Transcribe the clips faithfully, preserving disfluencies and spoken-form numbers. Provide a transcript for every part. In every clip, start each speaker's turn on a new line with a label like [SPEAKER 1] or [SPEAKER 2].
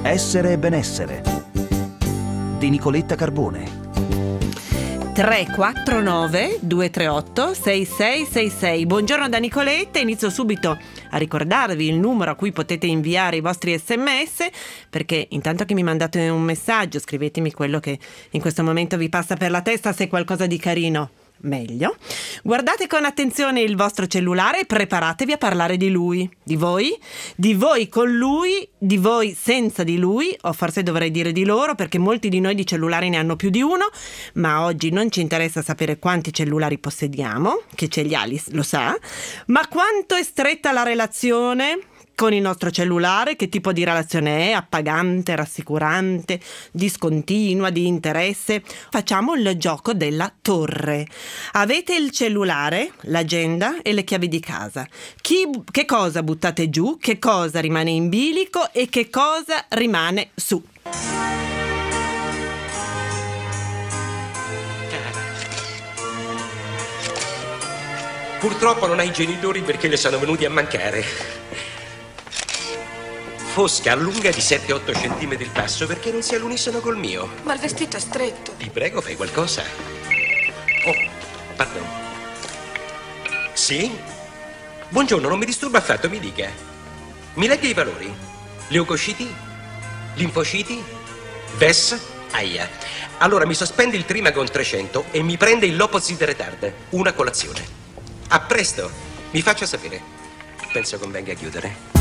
[SPEAKER 1] Essere e benessere di Nicoletta Carbone.
[SPEAKER 2] tre quattro nove due tre otto sei sei sei sei. Buongiorno da Nicoletta, inizio subito a ricordarvi il numero a cui potete inviare i vostri sms, perché intanto che mi mandate un messaggio scrivetemi quello che in questo momento vi passa per la testa, se è qualcosa di carino meglio. Guardate con attenzione il vostro cellulare e preparatevi a parlare di lui, di voi, di voi con lui, di voi senza di lui, o forse dovrei dire di loro, perché molti di noi di cellulari ne hanno più di uno, ma oggi non ci interessa sapere quanti cellulari possediamo, che ce li ha lo sa, ma quanto è stretta la relazione con il nostro cellulare, che tipo di relazione è, appagante, rassicurante, discontinua, di interesse. Facciamo il gioco della torre. Avete il cellulare, l'agenda e le chiavi di casa. Chi, che cosa buttate giù, che cosa rimane in bilico e che cosa rimane su?
[SPEAKER 3] Purtroppo non hai genitori perché le sono venuti a mancare. Fosca allunga di sette otto centimetri il passo perché non sia all'unisono col mio.
[SPEAKER 4] Ma il vestito è stretto.
[SPEAKER 3] Ti prego, fai qualcosa. Oh, pardon. Sì? Buongiorno, non mi disturba affatto, mi dica. Mi legga i valori. Leucociti? Linfociti? V E S? Aia. Allora mi sospendi il Trimagon trecento e mi prende il Lopozid Retard. Una colazione. A presto. Mi faccia sapere. Penso convenga chiudere.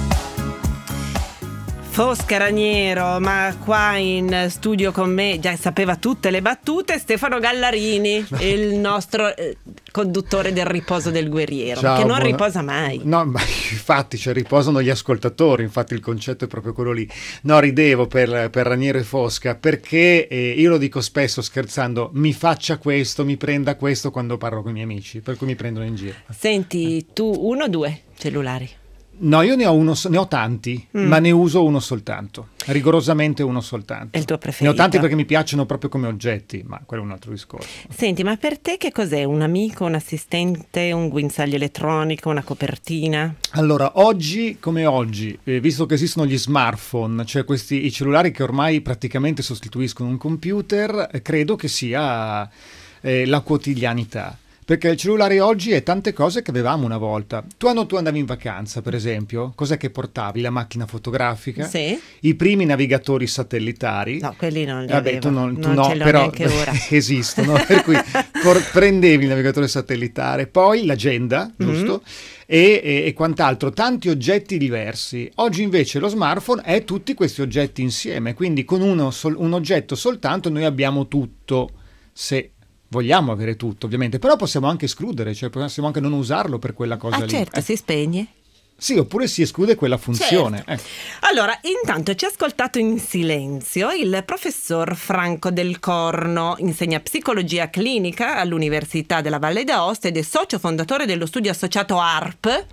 [SPEAKER 2] Fosca Raniero, ma qua in studio con me già sapeva tutte le battute Stefano Gallarini, il nostro eh, conduttore del Riposo del Guerriero. Ciao, che non buona... riposa mai.
[SPEAKER 5] No, ma infatti, cioè, riposano gli ascoltatori, infatti il concetto è proprio quello lì. No, ridevo per, per Raniero e Fosca perché eh, io lo dico spesso scherzando, mi faccia questo, mi prenda questo quando parlo con i miei amici, per cui mi prendono in giro.
[SPEAKER 2] Senti, tu uno o due cellulari?
[SPEAKER 5] No, io ne ho uno, ne ho tanti, mm. ma ne uso uno soltanto, rigorosamente uno soltanto.
[SPEAKER 2] È il tuo preferito?
[SPEAKER 5] Ne ho tanti perché mi piacciono proprio come oggetti, ma quello è un altro discorso.
[SPEAKER 2] Senti, ma per te che cos'è? Un amico, un assistente, un guinzaglio elettronico, una copertina?
[SPEAKER 5] Allora, oggi come oggi, eh, visto che esistono gli smartphone, cioè questi i cellulari che ormai praticamente sostituiscono un computer, eh, credo che sia eh, la quotidianità. Perché il cellulare oggi è tante cose che avevamo una volta. Tu quando tu andavi in vacanza, per esempio, cos'è che portavi? La macchina fotografica?
[SPEAKER 2] Sì.
[SPEAKER 5] I primi navigatori satellitari?
[SPEAKER 2] No, quelli non li
[SPEAKER 5] Vabbè,
[SPEAKER 2] avevo.
[SPEAKER 5] tu non, tu
[SPEAKER 2] non
[SPEAKER 5] no,
[SPEAKER 2] ce l'ho
[SPEAKER 5] però
[SPEAKER 2] neanche ora.
[SPEAKER 5] Esistono, per cui por- prendevi il navigatore satellitare, poi l'agenda, giusto? Mm-hmm. E, e, e quant'altro, tanti oggetti diversi. Oggi invece lo smartphone è tutti questi oggetti insieme, quindi con uno sol- un oggetto soltanto noi abbiamo tutto, se vogliamo avere tutto, ovviamente, però possiamo anche escludere, cioè possiamo anche non usarlo per quella cosa
[SPEAKER 2] ah,
[SPEAKER 5] lì.
[SPEAKER 2] Ah certo, eh. si spegne.
[SPEAKER 5] Sì, oppure si esclude quella funzione.
[SPEAKER 2] Certo.
[SPEAKER 5] Eh.
[SPEAKER 2] Allora, intanto ci ha ascoltato in silenzio il professor Franco Del Corno, insegna psicologia clinica all'Università della Valle d'Aosta ed è socio fondatore dello studio associato A R P,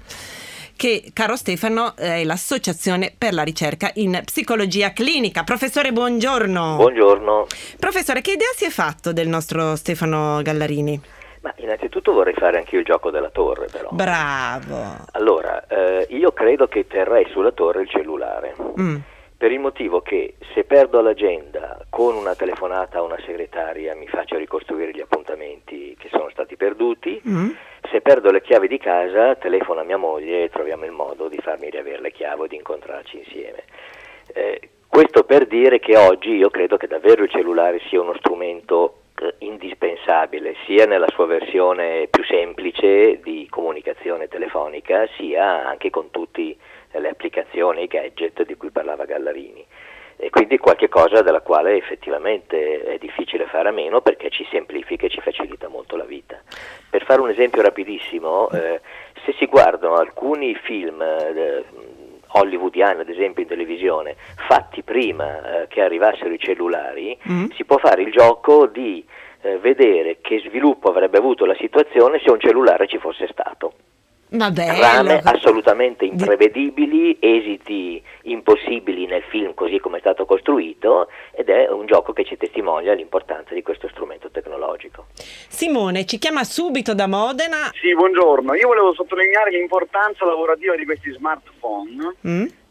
[SPEAKER 2] che, caro Stefano, è l'associazione per la ricerca in psicologia clinica. Professore, buongiorno.
[SPEAKER 6] Buongiorno.
[SPEAKER 2] Professore, che idea si è fatto del nostro Stefano Gallarini?
[SPEAKER 6] Ma innanzitutto vorrei fare anche io il gioco della torre, però.
[SPEAKER 2] Bravo.
[SPEAKER 6] Allora, eh, io credo che terrei sulla torre il cellulare. Mm. Per il motivo che se perdo l'agenda con una telefonata a una segretaria mi faccio ricostruire gli appuntamenti che sono stati perduti, mm. se perdo le chiavi di casa telefono a mia moglie e troviamo il modo di farmi riavere le chiavi e di incontrarci insieme. Eh, questo per dire che oggi io credo che davvero il cellulare sia uno strumento eh, indispensabile, sia nella sua versione più semplice di comunicazione telefonica, sia anche con tutti le applicazioni, i gadget di cui parlava Gallarini, e quindi qualche cosa della quale effettivamente è difficile fare a meno perché ci semplifica e ci facilita molto la vita. Per fare un esempio rapidissimo, eh, se si guardano alcuni film eh, hollywoodiani, ad esempio in televisione, fatti prima eh, che arrivassero i cellulari, mm. si può fare il gioco di eh, vedere che sviluppo avrebbe avuto la situazione se un cellulare ci fosse stato.
[SPEAKER 2] Vabbè,
[SPEAKER 6] Trame
[SPEAKER 2] allora...
[SPEAKER 6] assolutamente imprevedibili, esiti impossibili nel film così come è stato costruito, ed è un gioco che ci testimonia l'importanza di questo strumento tecnologico.
[SPEAKER 2] Simone ci chiama subito da Modena.
[SPEAKER 7] Sì, buongiorno. Io volevo sottolineare l'importanza lavorativa di questi smartphone, mm?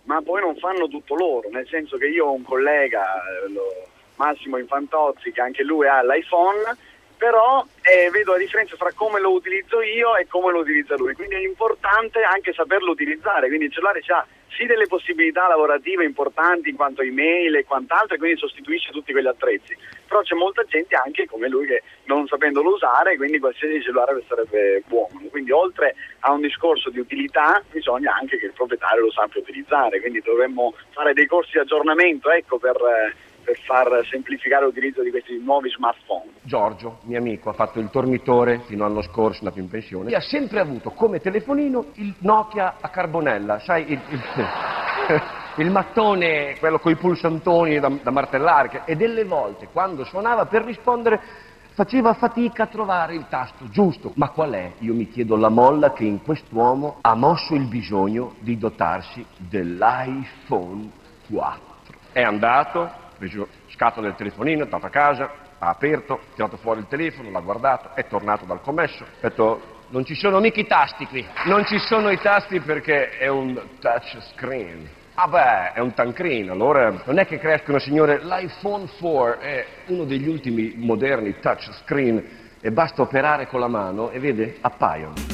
[SPEAKER 4] ma poi non fanno tutto loro, nel senso che io ho un collega, lo, Massimo Infantozzi, che anche lui ha l'iPhone, però eh, vedo la differenza fra come lo utilizzo io e come lo utilizza lui, quindi è importante anche saperlo utilizzare, quindi il cellulare ha sì delle possibilità lavorative importanti in quanto email e quant'altro, e quindi sostituisce tutti quegli attrezzi, però c'è molta gente anche come lui che non sapendolo usare, quindi qualsiasi cellulare sarebbe buono, quindi oltre a un discorso di utilità bisogna anche che il proprietario lo sappia utilizzare, quindi dovremmo fare dei corsi di aggiornamento, ecco, per... per far semplificare l'utilizzo di questi nuovi smartphone.
[SPEAKER 7] Giorgio, mio amico, ha fatto il tornitore fino all'anno scorso, andato in pensione, e ha sempre avuto come telefonino il Nokia a carbonella, sai, il, il, il mattone, quello coi pulsantoni da, da martellare, e delle volte quando suonava per rispondere faceva fatica a trovare il tasto giusto. Ma qual è, io mi chiedo, la molla che in quest'uomo ha mosso il bisogno di dotarsi dell'iPhone quattro? È andato, ha preso scatola del telefonino, è andato a casa, ha aperto, ha tirato fuori il telefono, l'ha guardato, è tornato dal commesso, ha detto non ci sono mica i tasti qui, non ci sono i tasti perché è un touch screen. Ah beh, è un tancreen, allora non è che crescono, signore, l'iPhone quattro è uno degli ultimi moderni touch screen e basta operare con la mano e vede, appaiono.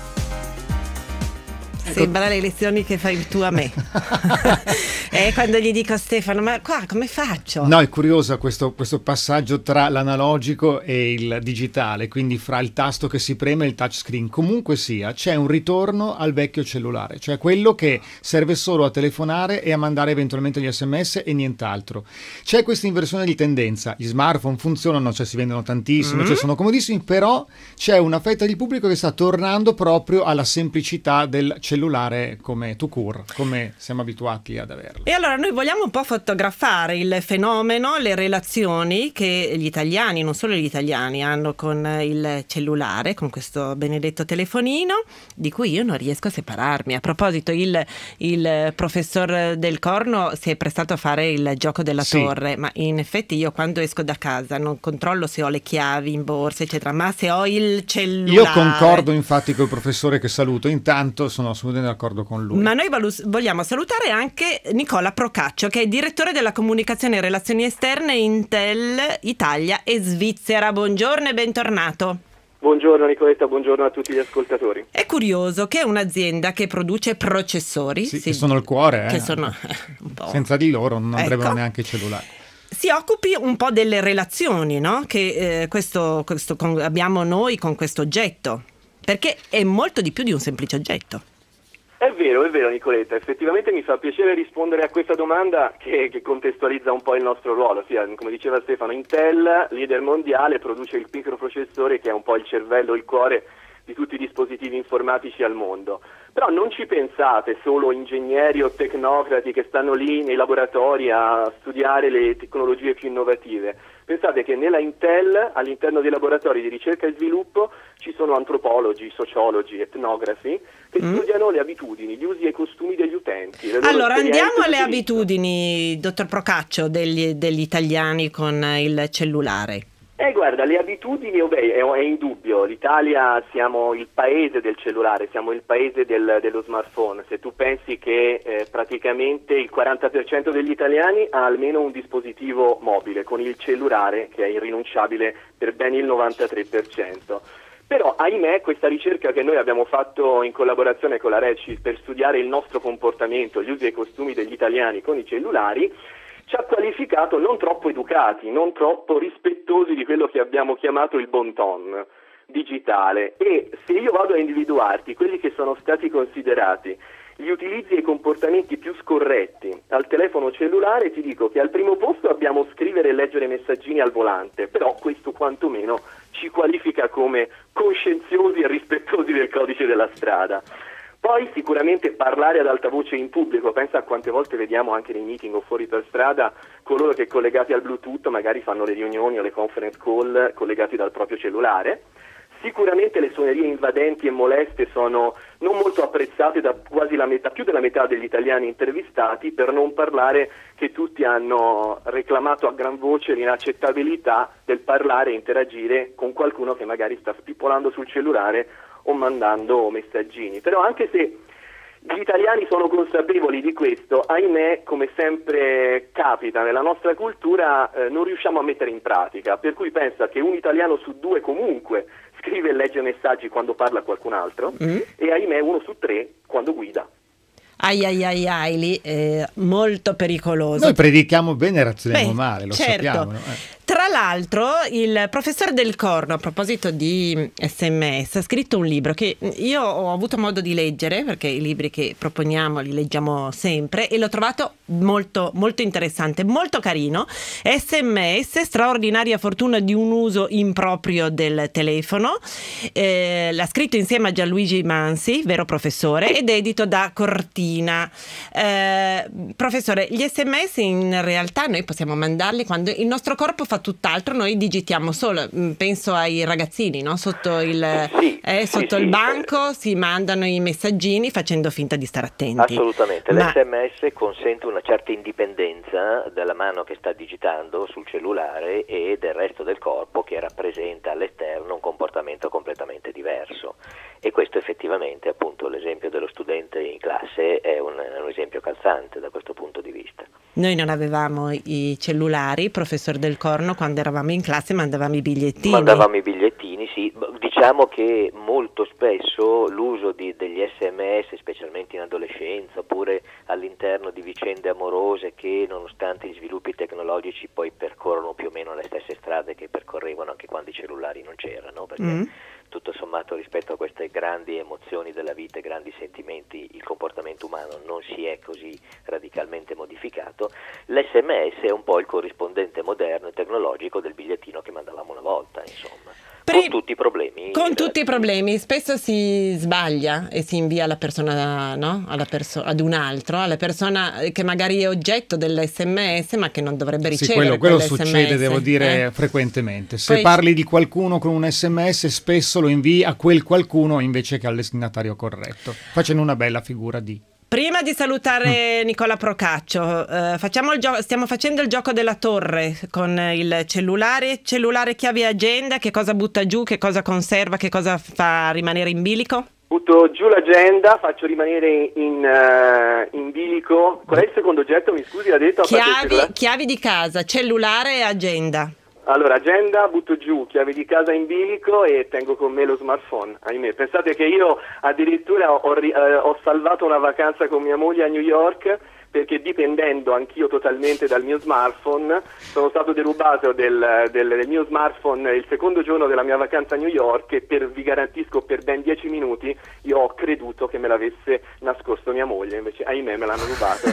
[SPEAKER 2] Sembra le lezioni che fai tu a me. E quando gli dico a Stefano, ma qua come faccio?
[SPEAKER 5] No, è curioso questo, questo passaggio tra l'analogico e il digitale, quindi fra il tasto che si preme e il touchscreen. Comunque sia, c'è un ritorno al vecchio cellulare, cioè quello che serve solo a telefonare e a mandare eventualmente gli sms e nient'altro. C'è questa inversione di tendenza, gli smartphone funzionano, cioè si vendono tantissimi, mm. cioè sono comodissimi, però c'è una fetta di pubblico che sta tornando proprio alla semplicità del cellulare come tout court, come siamo abituati ad averlo.
[SPEAKER 2] E allora noi vogliamo un po' fotografare il fenomeno, le relazioni che gli italiani, non solo gli italiani, hanno con il cellulare, con questo benedetto telefonino, di cui io non riesco a separarmi. A proposito, il, il professor Del Corno si è prestato a fare il gioco della sì. torre, ma in effetti io quando esco da casa non controllo se ho le chiavi in borsa, eccetera, ma se ho il cellulare.
[SPEAKER 5] Io concordo infatti col professore che saluto, intanto sono assolutamente d'accordo con lui.
[SPEAKER 2] Ma noi vogliamo salutare anche Nicola Procaccio, che è direttore della comunicazione e relazioni esterne Intel Italia e Svizzera. Buongiorno e bentornato.
[SPEAKER 8] Buongiorno Nicoletta, buongiorno a tutti gli ascoltatori.
[SPEAKER 2] È curioso che un'azienda che produce processori,
[SPEAKER 5] sì,
[SPEAKER 2] sì,
[SPEAKER 5] che sono il cuore, eh.
[SPEAKER 2] che sono un po'...
[SPEAKER 5] senza di loro non andrebbero
[SPEAKER 2] ecco.
[SPEAKER 5] neanche i cellulari.
[SPEAKER 2] Si occupi un po' delle relazioni, no? Che eh, questo, questo con, abbiamo noi con questo oggetto, perché è molto di più di un semplice oggetto.
[SPEAKER 8] È vero, è vero Nicoletta, effettivamente mi fa piacere rispondere a questa domanda che, che contestualizza un po' il nostro ruolo. Sì, come diceva Stefano, Intel, leader mondiale, produce il microprocessore che è un po' il cervello, il cuore di tutti i dispositivi informatici al mondo. Però non ci pensate solo ingegneri o tecnocrati che stanno lì nei laboratori a studiare le tecnologie più innovative. Pensate che nella Intel, all'interno dei laboratori di ricerca e sviluppo, ci sono antropologi, sociologi, etnografi che mm. studiano le abitudini, gli usi e i costumi degli utenti.
[SPEAKER 2] Allora andiamo alle abitudini, dottor Procaccio, degli, degli italiani con il cellulare.
[SPEAKER 8] Eh guarda, le abitudini, oh beh, è, è indubbio, l'Italia siamo il paese del cellulare, siamo il paese del, dello smartphone. Se tu pensi che eh, praticamente il quaranta per cento degli italiani ha almeno un dispositivo mobile con il cellulare, che è irrinunciabile per ben il novantatré per cento. Però ahimè questa ricerca che noi abbiamo fatto in collaborazione con la Reci per studiare il nostro comportamento, gli usi e i costumi degli italiani con i cellulari, ci ha qualificato non troppo educati, non troppo rispettosi di quello che abbiamo chiamato il bon ton digitale. E se io vado a individuarti quelli che sono stati considerati gli utilizzi e i comportamenti più scorretti al telefono cellulare, ti dico che al primo posto abbiamo scrivere e leggere messaggini al volante, però questo quantomeno ci qualifica come coscienziosi e rispettosi del codice della strada. Poi sicuramente parlare ad alta voce in pubblico, pensa a quante volte vediamo anche nei meeting o fuori per strada coloro che collegati al Bluetooth magari fanno le riunioni o le conference call collegati dal proprio cellulare. Sicuramente le suonerie invadenti e moleste sono non molto apprezzate da quasi la metà, più della metà degli italiani intervistati, per non parlare che tutti hanno reclamato a gran voce l'inaccettabilità del parlare e interagire con qualcuno che magari sta spippolando sul cellulare o mandando messaggini. Però anche se Gli italiani sono consapevoli di questo, ahimè, come sempre capita nella nostra cultura, eh, non riusciamo a mettere in pratica, per cui pensa che un italiano su due comunque scrive e legge messaggi quando parla a qualcun altro mm. e ahimè uno su tre quando guida.
[SPEAKER 2] Ai ai ai ai, lì è molto pericoloso.
[SPEAKER 5] Noi predichiamo bene e razzoliamo Beh, male, lo
[SPEAKER 2] certo.
[SPEAKER 5] sappiamo. No? Eh.
[SPEAKER 2] Tra l'altro il professor Del Corno, a proposito di sms, ha scritto un libro che io ho avuto modo di leggere, perché i libri che proponiamo li leggiamo sempre, e l'ho trovato molto molto interessante, molto carino. Sms, straordinaria fortuna di un uso improprio del telefono. Eh, l'ha scritto insieme a Gianluigi Mansi, vero professore, ed è edito da Cortina. Eh, professore, gli sms in realtà noi possiamo mandarli quando il nostro corpo fa tutt'altro, noi digitiamo solo, penso ai ragazzini, no? Sotto il,
[SPEAKER 6] sì,
[SPEAKER 2] eh, sotto
[SPEAKER 6] sì,
[SPEAKER 2] il
[SPEAKER 6] sì.
[SPEAKER 2] banco si mandano i messaggini facendo finta di stare attenti.
[SPEAKER 6] Assolutamente,
[SPEAKER 2] Ma...
[SPEAKER 6] l'esse emme esse consente una certa indipendenza dalla mano che sta digitando sul cellulare e del resto del corpo, che rappresenta all'esterno un comportamento completamente diverso. E questo effettivamente, appunto, l'esempio dello studente in classe è un, è un esempio calzante da questo punto di vista.
[SPEAKER 2] Noi non avevamo i cellulari, professor Del Corno, quando eravamo in classe mandavamo i bigliettini.
[SPEAKER 6] Mandavamo i bigliettini, sì. Diciamo che molto spesso l'uso di, degli esse emme esse, specialmente in adolescenza, oppure all'interno di vicende amorose che, nonostante gli sviluppi tecnologici, poi percorrono più o meno le stesse strade che percorrevano anche quando i cellulari non c'erano, perché mm. tutto sommato rispetto a queste grandi emozioni della vita e grandi sentimenti il comportamento umano non si è così radicalmente modificato. L'esse emme esse è un po' il corrispondente moderno e tecnologico del bigliettino che mandavamo una volta, insomma. Con tutti i problemi.
[SPEAKER 2] Con tutti i problemi, spesso si sbaglia e si invia alla persona, no? Alla perso- ad un altro, alla persona che magari è oggetto dell'esse emme esse ma che non dovrebbe ricevere.
[SPEAKER 5] Sì, quello, quello succede, devo dire, eh? frequentemente. Se Poi... parli di qualcuno con un esse emme esse, spesso lo invii a quel qualcuno invece che al destinatario corretto, facendo una bella figura di...
[SPEAKER 2] Prima di salutare Nicola Procaccio, eh, facciamo il gio- stiamo facendo il gioco della torre con il cellulare, cellulare chiave agenda, che cosa butta giù, che cosa conserva, che cosa fa rimanere in bilico?
[SPEAKER 8] Butto giù l'agenda, faccio rimanere in, uh, in bilico. Qual è il secondo oggetto? Mi scusi, ha detto?
[SPEAKER 2] Chiavi, chiavi di casa, cellulare e agenda.
[SPEAKER 8] Allora, agenda, butto giù, chiave di casa in bilico e tengo con me lo smartphone, ahimè. Pensate che io addirittura ho, ri- eh, ho salvato una vacanza con mia moglie a New York, perché dipendendo anch'io totalmente dal mio smartphone, sono stato derubato del, del, del mio smartphone il secondo giorno della mia vacanza a New York e per, vi garantisco per ben dieci minuti io ho creduto che me l'avesse nascosto mia moglie, invece ahimè me l'hanno rubato.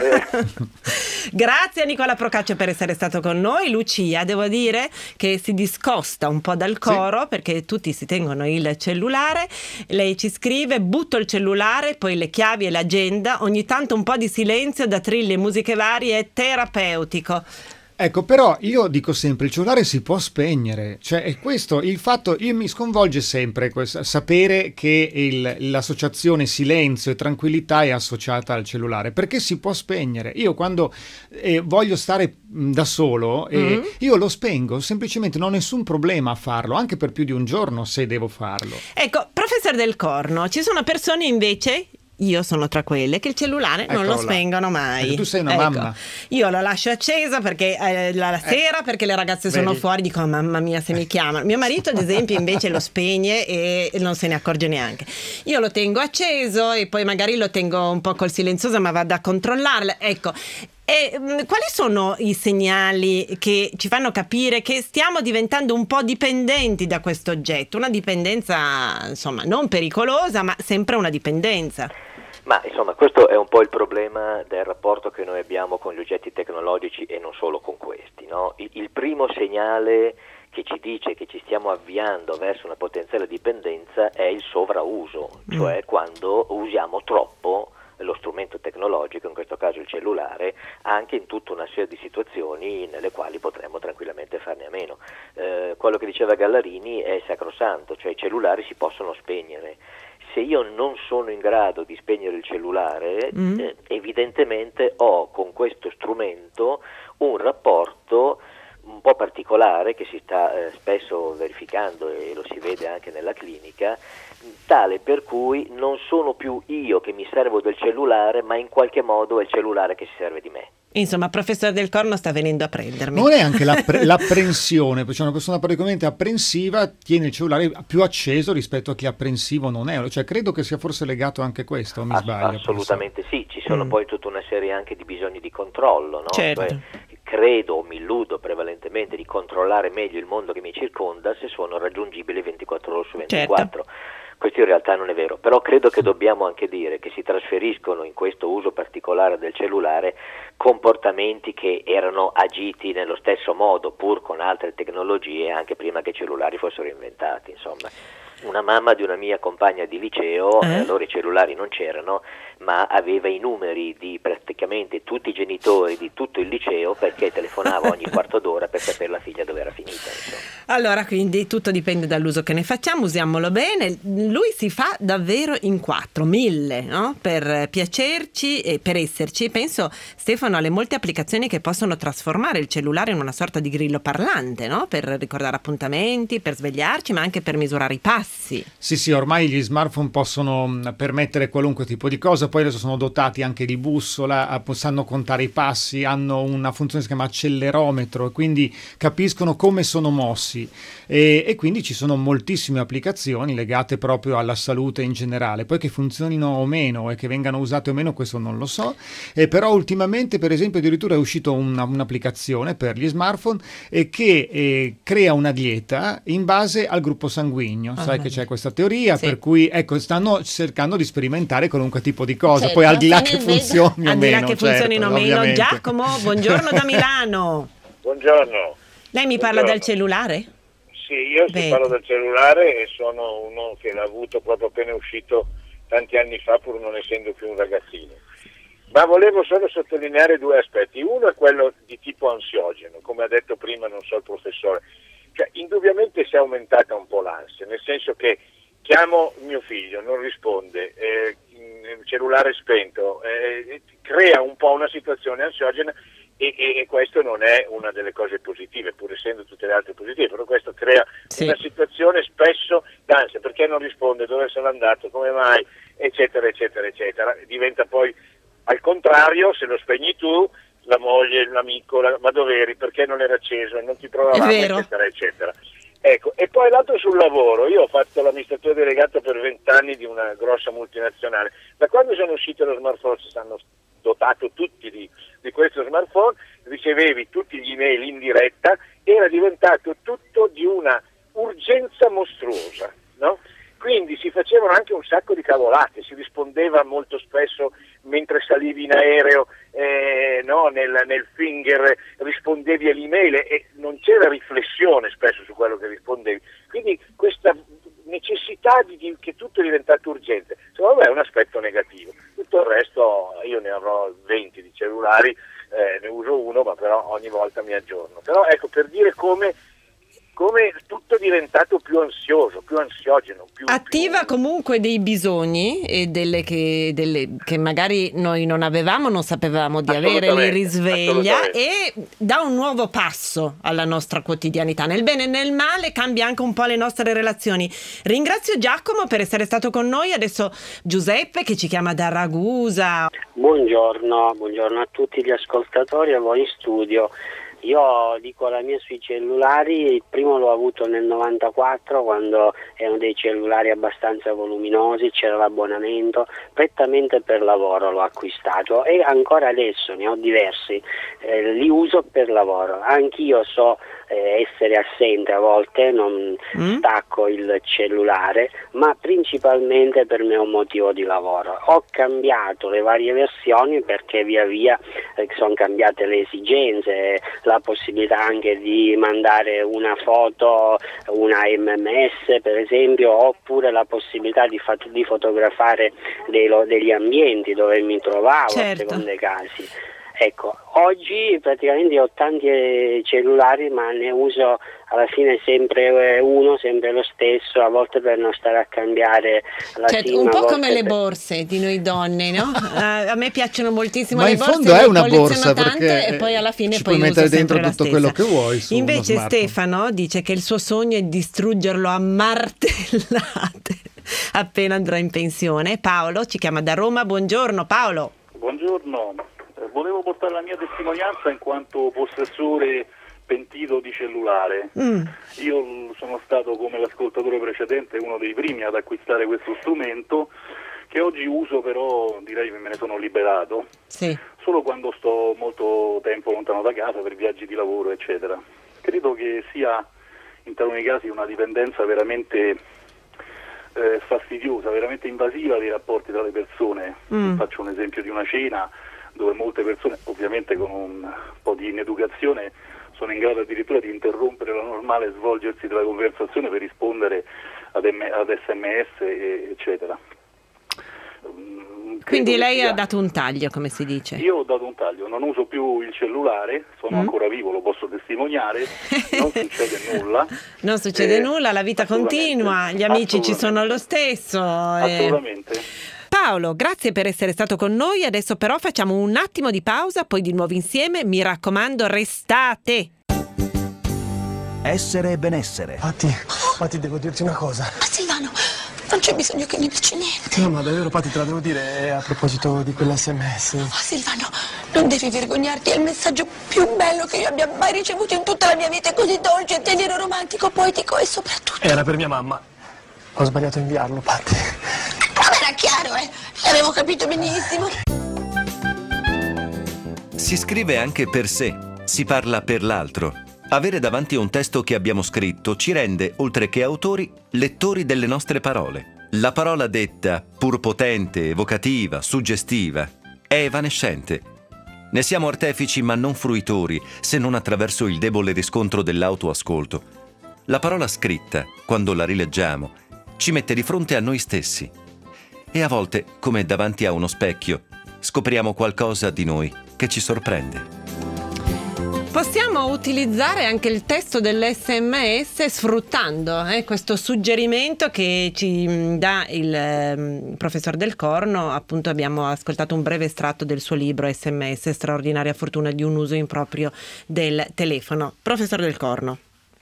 [SPEAKER 2] Grazie a Nicola Procaccio per essere stato con noi. Lucia, devo dire che si discosta un po' dal coro, sì, perché tutti si tengono il cellulare. Lei ci scrive: butto il cellulare, poi le chiavi e l'agenda, ogni tanto un po' di silenzio da trilli e musiche varie è terapeutico.
[SPEAKER 5] Ecco, però io dico sempre, il cellulare si può spegnere, cioè è questo il fatto, io mi sconvolge sempre questo, sapere che il, l'associazione silenzio e tranquillità è associata al cellulare, perché si può spegnere. Io quando eh, voglio stare da solo, eh, mm-hmm. io lo spengo, semplicemente non ho nessun problema a farlo, anche per più di un giorno se devo farlo.
[SPEAKER 2] Ecco, professor Del Corno, ci sono persone invece... Io sono tra quelle che il cellulare non
[SPEAKER 5] Eccolo
[SPEAKER 2] lo spengono mai.
[SPEAKER 5] Perché tu sei una
[SPEAKER 2] ecco,
[SPEAKER 5] mamma.
[SPEAKER 2] Io lo lascio acceso perché eh, la, la sera, eh, perché le ragazze sono vedi? fuori, dico mamma mia se mi chiamano. Mio marito ad esempio invece lo spegne e non se ne accorge neanche. Io lo tengo acceso e poi magari lo tengo un po' col silenzioso, ma vado a controllarlo. Ecco. E mh, quali sono i segnali che ci fanno capire che stiamo diventando un po' dipendenti da questo oggetto? Una dipendenza, insomma, non pericolosa, ma sempre una dipendenza.
[SPEAKER 6] Ma insomma questo è un po' il problema del rapporto che noi abbiamo con gli oggetti tecnologici e non solo con questi, no? Il, il primo segnale che ci dice che ci stiamo avviando verso una potenziale dipendenza è il sovrauso, mm. cioè quando usiamo troppo lo strumento tecnologico, in questo caso il cellulare, anche in tutta una serie di situazioni nelle quali potremmo tranquillamente farne a meno. Eh, quello che diceva Gallarini è sacrosanto, cioè i cellulari si possono spegnere. Se io non sono in grado di spegnere il cellulare, mm. eh, evidentemente ho con questo strumento un rapporto un po' particolare che si sta eh, spesso verificando e lo si vede anche nella clinica, tale per cui non sono più io che mi servo del cellulare, ma in qualche modo è il cellulare che si serve di me.
[SPEAKER 2] Insomma, professor Del Corno sta venendo a prendermi.
[SPEAKER 5] Non è anche l'appre- l'apprensione, perché una persona praticamente apprensiva tiene il cellulare più acceso rispetto a chi apprensivo non è, cioè credo che sia forse legato anche questo, o mi
[SPEAKER 6] Ass-
[SPEAKER 5] sbaglio?
[SPEAKER 6] Assolutamente
[SPEAKER 5] professor?
[SPEAKER 6] sì, ci sono
[SPEAKER 2] Mm.
[SPEAKER 6] poi tutta una serie anche di bisogni di controllo, no?
[SPEAKER 2] Certo.
[SPEAKER 6] Cioè, credo o mi illudo prevalentemente di controllare meglio il mondo che mi circonda se sono raggiungibili ventiquattro ore su ventiquattro.
[SPEAKER 2] Certo.
[SPEAKER 6] Questo in realtà non è vero, però credo che dobbiamo anche dire che si trasferiscono in questo uso particolare del cellulare comportamenti che erano agiti nello stesso modo, pur con altre tecnologie, anche prima che i cellulari fossero inventati. Insomma, una mamma di una mia compagna di liceo,
[SPEAKER 2] Eh?
[SPEAKER 6] allora i cellulari non c'erano, ma aveva i numeri di praticamente tutti i genitori di tutto il liceo, perché telefonava ogni quarto d'ora per sapere la figlia dove era finita. Insomma.
[SPEAKER 2] Allora, quindi tutto dipende dall'uso che ne facciamo, usiamolo bene. Lui si fa davvero in quattro, mille, no? Per piacerci e per esserci. Penso, Stefano, alle molte applicazioni che possono trasformare il cellulare in una sorta di grillo parlante, no? Per ricordare appuntamenti, per svegliarci, ma anche per misurare i passi.
[SPEAKER 5] Sì, sì, ormai gli smartphone possono mh, permettere qualunque tipo di cosa, poi adesso sono dotati anche di bussola, eh, sanno contare i passi, hanno una funzione che si chiama accelerometro e quindi capiscono come sono mossi e, e quindi ci sono moltissime applicazioni legate proprio alla salute in generale, poi che funzionino o meno e che vengano usate o meno questo non lo so, eh, però ultimamente per esempio addirittura è uscito una, un'applicazione per gli smartphone eh, che eh, crea una dieta in base al gruppo sanguigno.
[SPEAKER 2] Ah,
[SPEAKER 5] Sai che c'è questa teoria,
[SPEAKER 2] sì.
[SPEAKER 5] per cui ecco, stanno cercando di sperimentare qualunque tipo di cosa,
[SPEAKER 2] Certo,
[SPEAKER 5] poi al di là
[SPEAKER 2] stanno
[SPEAKER 5] che
[SPEAKER 2] in mezzo-
[SPEAKER 5] funzioni o
[SPEAKER 2] al di là
[SPEAKER 5] meno,
[SPEAKER 2] che funzionino o
[SPEAKER 5] certo,
[SPEAKER 2] meno.
[SPEAKER 5] ovviamente.
[SPEAKER 2] Giacomo, buongiorno da Milano.
[SPEAKER 9] Buongiorno.
[SPEAKER 2] Lei mi parla
[SPEAKER 9] Buongiorno.
[SPEAKER 2] del cellulare?
[SPEAKER 9] Sì, io ti
[SPEAKER 2] Vedi.
[SPEAKER 9] parlo del cellulare e sono uno che l'ha avuto proprio appena uscito tanti anni fa, pur non essendo più un ragazzino. Ma volevo solo sottolineare due aspetti. Uno è quello di tipo ansiogeno, come ha detto prima, non so, il professore. Cioè, indubbiamente si è aumentata un po' l'ansia, nel senso che chiamo mio figlio, non risponde, eh, il cellulare spento, eh, crea un po' una situazione ansiogena e, e, e questo non è una delle cose positive, pur essendo tutte le altre positive, però questo crea
[SPEAKER 2] Sì.
[SPEAKER 9] una situazione spesso d'ansia, perché non risponde, dove sono andato, come mai, eccetera, eccetera, eccetera. Diventa poi al contrario, se lo spegni tu, la moglie, l'amico, la, ma dove eri, perché non era acceso, non ti trovavamo,
[SPEAKER 2] È vero.
[SPEAKER 9] eccetera, eccetera. Ecco, e poi l'altro sul lavoro. Io ho fatto l'amministratore delegato per vent'anni di una grossa multinazionale. Da quando sono uscite lo smartphone, si hanno dotato tutti di, di questo smartphone, ricevevi tutti gli email in diretta, era diventato tutto di una urgenza mostruosa, no? Quindi si facevano anche un sacco di cavolate, si rispondeva molto spesso mentre salivi in aereo, eh, no, nel, nel finger rispondevi all'email e non c'era riflessione spesso su quello che rispondevi. Quindi questa necessità di, di che tutto è diventato urgente, secondo me è un aspetto negativo. Tutto il resto, io ne avrò venti di cellulari, eh, ne uso uno, ma però ogni volta mi aggiorno. Però ecco, per dire come come tutto è diventato più ansioso, più ansiogeno. Più,
[SPEAKER 2] Attiva
[SPEAKER 9] più...
[SPEAKER 2] comunque dei bisogni e delle che, delle che magari noi non avevamo, non sapevamo di avere, li risveglia e dà un nuovo passo alla nostra quotidianità. Nel bene e nel male cambia anche un po' le nostre relazioni. Ringrazio Giacomo per essere stato con noi, adesso Giuseppe che ci chiama da Ragusa.
[SPEAKER 10] Buongiorno, buongiorno a tutti gli ascoltatori e a voi in studio. Io dico la mia sui cellulari, il primo l'ho avuto nel novantaquattro quando erano dei cellulari abbastanza voluminosi, c'era l'abbonamento, prettamente per lavoro l'ho acquistato e ancora adesso ne ho diversi, eh, li uso per lavoro, anch'io so eh, essere assente a volte, non mm. stacco il cellulare, ma principalmente per me è un motivo di lavoro. Ho cambiato le varie versioni perché via via eh, sono cambiate le esigenze, la possibilità anche di mandare una foto, una M M S per esempio, oppure la possibilità di, fat- di fotografare dei lo- degli ambienti dove mi trovavo, certo. a secondo i casi. Ecco, oggi praticamente ho tanti eh, cellulari, ma ne uso alla fine sempre eh, uno, sempre lo stesso, a volte per non stare a cambiare la
[SPEAKER 2] Cioè,
[SPEAKER 10] SIM,
[SPEAKER 2] un
[SPEAKER 10] a
[SPEAKER 2] po'
[SPEAKER 10] volte
[SPEAKER 2] come le
[SPEAKER 10] per-
[SPEAKER 2] borse di noi donne, no? Eh, a me piacciono moltissimo
[SPEAKER 5] Ma
[SPEAKER 2] le
[SPEAKER 5] in
[SPEAKER 2] borse,
[SPEAKER 5] fondo
[SPEAKER 2] ne
[SPEAKER 5] è una
[SPEAKER 2] colleziono
[SPEAKER 5] borsa,
[SPEAKER 2] tante
[SPEAKER 5] perché
[SPEAKER 2] e poi alla fine
[SPEAKER 5] ci
[SPEAKER 2] poi
[SPEAKER 5] puoi
[SPEAKER 2] uso
[SPEAKER 5] mettere dentro
[SPEAKER 2] sempre la
[SPEAKER 5] tutto quello
[SPEAKER 2] stessa.
[SPEAKER 5] che vuoi su uno
[SPEAKER 2] Invece
[SPEAKER 5] smartphone.
[SPEAKER 2] Stefano dice che il suo sogno è distruggerlo a martellate appena andrà in pensione. Paolo ci chiama da Roma. Buongiorno Paolo.
[SPEAKER 11] Buongiorno, Eh, volevo portare la mia testimonianza in quanto possessore pentito di cellulare.
[SPEAKER 2] Mm.
[SPEAKER 11] Io l- sono stato, come l'ascoltatore precedente, uno dei primi ad acquistare questo strumento, che oggi uso, però direi che me ne sono liberato,
[SPEAKER 2] Sì.
[SPEAKER 11] solo quando sto molto tempo lontano da casa per viaggi di lavoro, eccetera. Credo che sia in taluni casi una dipendenza veramente eh, fastidiosa, veramente invasiva dei rapporti tra le persone.
[SPEAKER 2] Mm.
[SPEAKER 11] Faccio un esempio di una cena dove molte persone, ovviamente con un po' di ineducazione, sono in grado addirittura di interrompere la normale svolgersi della conversazione per rispondere ad, M- ad sms, e- eccetera. Mm, credo
[SPEAKER 2] Quindi
[SPEAKER 11] che
[SPEAKER 2] lei
[SPEAKER 11] sia-
[SPEAKER 2] ha dato un taglio, come si dice.
[SPEAKER 11] Io ho dato un taglio, non uso più il cellulare, sono
[SPEAKER 2] Mm.
[SPEAKER 11] ancora vivo, lo posso testimoniare, non succede nulla.
[SPEAKER 2] Non succede
[SPEAKER 11] Eh,
[SPEAKER 2] nulla, la vita
[SPEAKER 11] assolutamente,
[SPEAKER 2] continua, gli amici ci
[SPEAKER 11] assolutamente.
[SPEAKER 2] sono lo stesso. eh.
[SPEAKER 11] Assolutamente.
[SPEAKER 2] Paolo, grazie per essere stato con noi. Adesso però facciamo un attimo di pausa, poi di nuovo insieme. Mi raccomando, restate.
[SPEAKER 1] Essere e benessere.
[SPEAKER 12] Patti, Patti, devo dirti una cosa.
[SPEAKER 13] Ma Silvano, non c'è bisogno che mi dici niente.
[SPEAKER 12] No, ma davvero, Patti, te la devo dire eh, a proposito di quell'sms.
[SPEAKER 13] Oh Silvano, non devi vergognarti, è il messaggio più bello che io abbia mai ricevuto in tutta la mia vita. È così dolce, tenero, romantico, poetico e soprattutto...
[SPEAKER 12] Era per mia mamma. Ho sbagliato a inviarlo, Patti.
[SPEAKER 13] Ma era chiaro, eh? L'avevo capito benissimo.
[SPEAKER 14] Si scrive anche per sé, si parla per l'altro. Avere davanti un testo che abbiamo scritto ci rende, oltre che autori, lettori delle nostre parole. La parola detta, pur potente, evocativa, suggestiva, è evanescente. Ne siamo artefici ma non fruitori, se non attraverso il debole riscontro dell'autoascolto. La parola scritta, quando la rileggiamo, ci mette di fronte a noi stessi. E a volte, come davanti a uno specchio, scopriamo qualcosa di noi che ci sorprende.
[SPEAKER 2] Possiamo utilizzare anche il testo dell'sms sfruttando eh, questo suggerimento che ci mh, dà il ehm, professor Del Corno. Appunto abbiamo ascoltato un breve estratto del suo libro sms, straordinaria fortuna di un uso improprio del telefono. Professor Del Corno,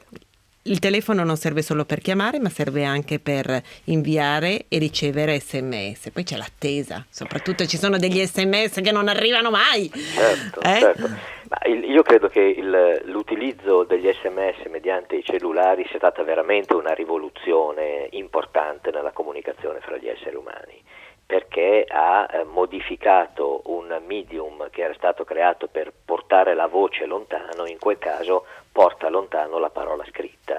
[SPEAKER 2] il telefono non serve solo per chiamare, ma serve anche per inviare e ricevere sms. Poi c'è l'attesa, soprattutto ci sono degli sms che non arrivano mai.
[SPEAKER 6] Certo,
[SPEAKER 2] Eh?
[SPEAKER 6] certo. Ma il- io credo che il- l'utilizzo degli sms mediante i cellulari sia stata veramente una rivoluzione importante nella comunicazione fra gli esseri umani, perché ha eh, modificato un medium che era stato creato per portare la voce lontano, in quel caso porta lontano la parola scritta,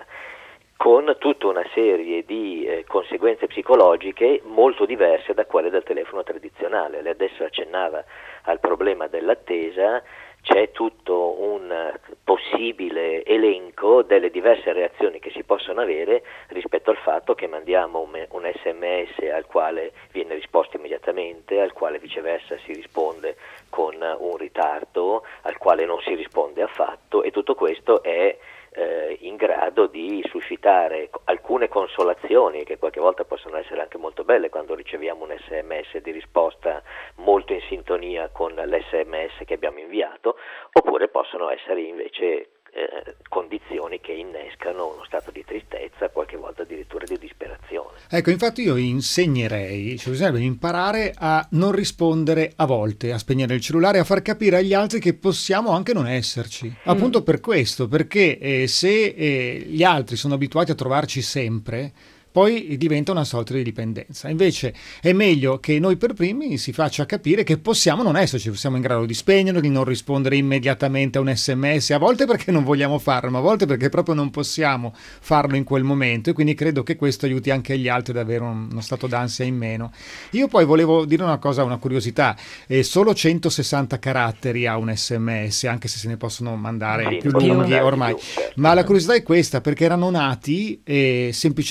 [SPEAKER 6] con tutta una serie di eh, conseguenze psicologiche molto diverse da quelle del telefono tradizionale. Lei adesso accennava al problema dell'attesa. C'è tutto un possibile elenco delle diverse reazioni che si possono avere rispetto al fatto che mandiamo un, un sms al quale viene risposto immediatamente, al quale viceversa si risponde con un ritardo, al quale non si risponde affatto, e tutto questo è eh, in grado di suscitare alcune consolazioni che qualche volta possono essere anche molto belle quando riceviamo un sms di risposta molto in sintonia con l'sms che abbiamo inviato, oppure possono essere invece eh, condizioni che innescano uno stato di tristezza, qualche volta addirittura di disperazione.
[SPEAKER 5] Ecco, infatti io insegnerei, cioè bisognerebbe imparare a non rispondere a volte, a spegnere il cellulare, a far capire agli altri che possiamo anche non esserci. Mm. Appunto per questo, perché eh, se eh, gli altri sono abituati a trovarci sempre, poi diventa una sorta di dipendenza. Invece è meglio che noi per primi si faccia capire che possiamo non esserci, siamo in grado di spegnerlo, di non rispondere immediatamente a un sms, a volte perché non vogliamo farlo, ma a volte perché proprio non possiamo farlo in quel momento, e quindi credo che questo aiuti anche gli altri ad avere uno stato d'ansia in meno. Io poi volevo dire una cosa, una curiosità, eh, solo centosessanta caratteri ha un sms, anche se se ne possono mandare
[SPEAKER 6] Sì,
[SPEAKER 5] più
[SPEAKER 6] possono
[SPEAKER 5] lunghi
[SPEAKER 6] mandare
[SPEAKER 5] ormai,
[SPEAKER 6] più, certo.
[SPEAKER 5] ma la curiosità è questa, perché erano nati eh, semplicemente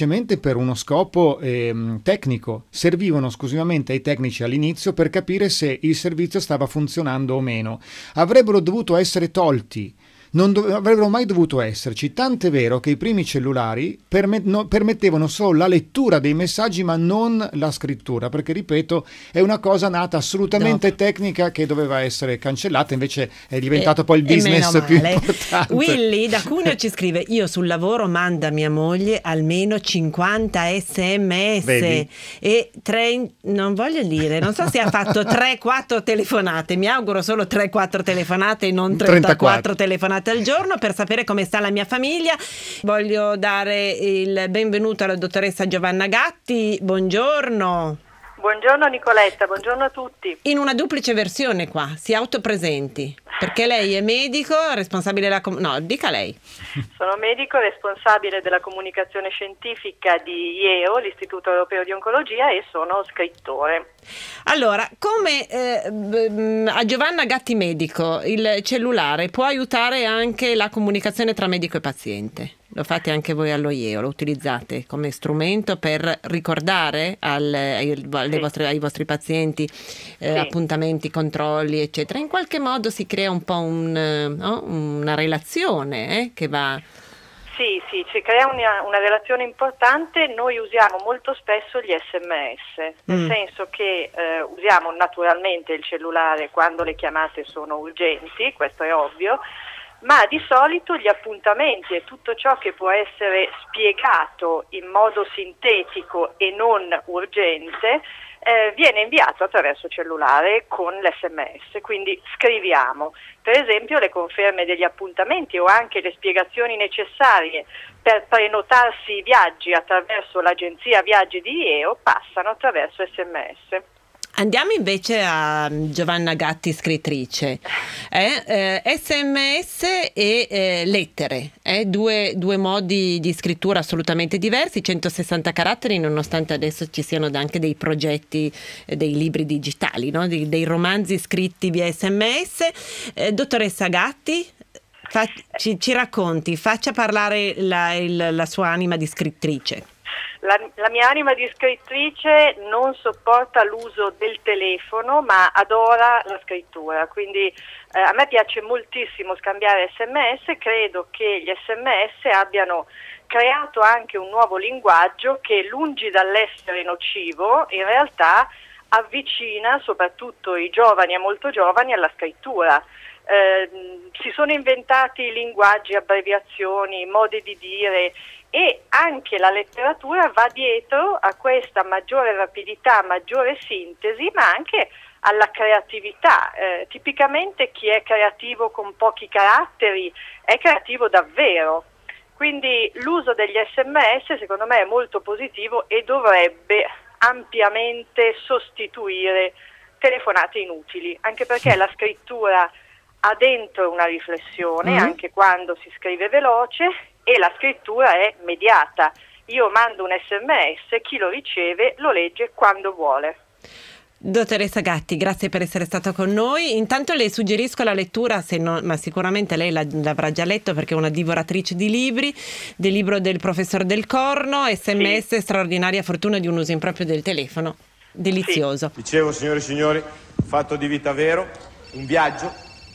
[SPEAKER 5] per uno scopo ehm, tecnico, servivano esclusivamente ai tecnici all'inizio per capire se il servizio stava funzionando o meno. Avrebbero dovuto essere tolti, non dov- avrebbero mai dovuto esserci, tant'è vero che i primi cellulari permet- no, permettevano solo la lettura dei messaggi ma non la scrittura, perché ripeto è una cosa nata assolutamente
[SPEAKER 2] Dopo.
[SPEAKER 5] tecnica che doveva essere cancellata, invece è diventato
[SPEAKER 2] E-
[SPEAKER 5] poi il
[SPEAKER 2] e
[SPEAKER 5] business
[SPEAKER 2] meno
[SPEAKER 5] più
[SPEAKER 2] male.
[SPEAKER 5] importante.
[SPEAKER 2] Willy da Cuneo ci scrive: io sul lavoro mando a mia moglie almeno cinquanta sms.
[SPEAKER 5] Vedi?
[SPEAKER 2] E tre, non voglio dire, non so se ha fatto tre quattro telefonate, mi auguro solo tre quattro telefonate e non trentaquattro
[SPEAKER 5] trentaquattro
[SPEAKER 2] telefonate al giorno per sapere come sta la mia famiglia. Voglio dare il benvenuto alla dottoressa Giovanna Gatti. Buongiorno.
[SPEAKER 15] Buongiorno Nicoletta, buongiorno a tutti.
[SPEAKER 2] In una duplice versione qua, si autopresenti, perché lei è medico, responsabile della com- no, dica lei.
[SPEAKER 15] Sono medico responsabile della comunicazione scientifica di I E O, l'Istituto Europeo di Oncologia, e sono scrittore.
[SPEAKER 2] Allora, come eh, b- a Giovanna Gatti medico, il cellulare può aiutare anche la comunicazione tra medico e paziente? Lo fate anche voi allo I E O? Lo utilizzate come strumento per ricordare al, ai, alle vostre, ai vostri pazienti eh,
[SPEAKER 15] Sì.
[SPEAKER 2] appuntamenti, controlli, eccetera? In qualche modo si crea un po' un, eh, no? una relazione eh, che va...
[SPEAKER 15] Sì, sì, ci crea una, una relazione importante. Noi usiamo molto spesso gli sms, nel
[SPEAKER 2] Mm.
[SPEAKER 15] senso che eh, usiamo naturalmente il cellulare quando le chiamate sono urgenti, questo è ovvio, ma di solito gli appuntamenti e tutto ciò che può essere spiegato in modo sintetico e non urgente eh, viene inviato attraverso cellulare con l'esse emme esse, quindi scriviamo. Per esempio le conferme degli appuntamenti o anche le spiegazioni necessarie per prenotarsi i viaggi attraverso l'agenzia viaggi di I E O passano attraverso esse emme esse.
[SPEAKER 2] Andiamo invece a Giovanna Gatti scrittrice. Eh, eh, esse emme esse e eh, lettere, eh, due, due modi di scrittura assolutamente diversi, centosessanta caratteri, nonostante adesso ci siano anche dei progetti, eh, dei libri digitali, no? dei, dei romanzi scritti via esse emme esse. Eh, dottoressa Gatti, fa, ci, ci racconti, faccia parlare la, il, la sua anima di scrittrice.
[SPEAKER 15] La, la mia anima di scrittrice non sopporta l'uso del telefono, ma adora la scrittura, quindi eh, a me piace moltissimo scambiare esse emme esse. Credo che gli esse emme esse abbiano creato anche un nuovo linguaggio che, lungi dall'essere nocivo, in realtà avvicina soprattutto i giovani e molto giovani alla scrittura. Eh, si sono inventati linguaggi, abbreviazioni, modi di dire, e anche la letteratura va dietro a questa maggiore rapidità, maggiore sintesi, ma anche alla creatività. Eh, tipicamente chi è creativo con pochi caratteri è creativo davvero. Quindi l'uso degli esse emme esse secondo me è molto positivo e dovrebbe ampiamente sostituire telefonate inutili, anche perché la scrittura ha dentro una riflessione,
[SPEAKER 2] Mm.
[SPEAKER 15] anche quando si scrive veloce, e la scrittura è mediata. Io mando un esse emme esse, chi lo riceve lo legge quando vuole.
[SPEAKER 2] Dottoressa Gatti, grazie per essere stata con noi. Intanto le suggerisco la lettura, se non, ma sicuramente lei l'avrà già letto perché è una divoratrice di libri, del libro del professor Del Corno, esse emme esse, straordinaria fortuna di un uso improprio del telefono. Delizioso.
[SPEAKER 16] Dicevo, signore e signori, fatto di vita vero, un viaggio,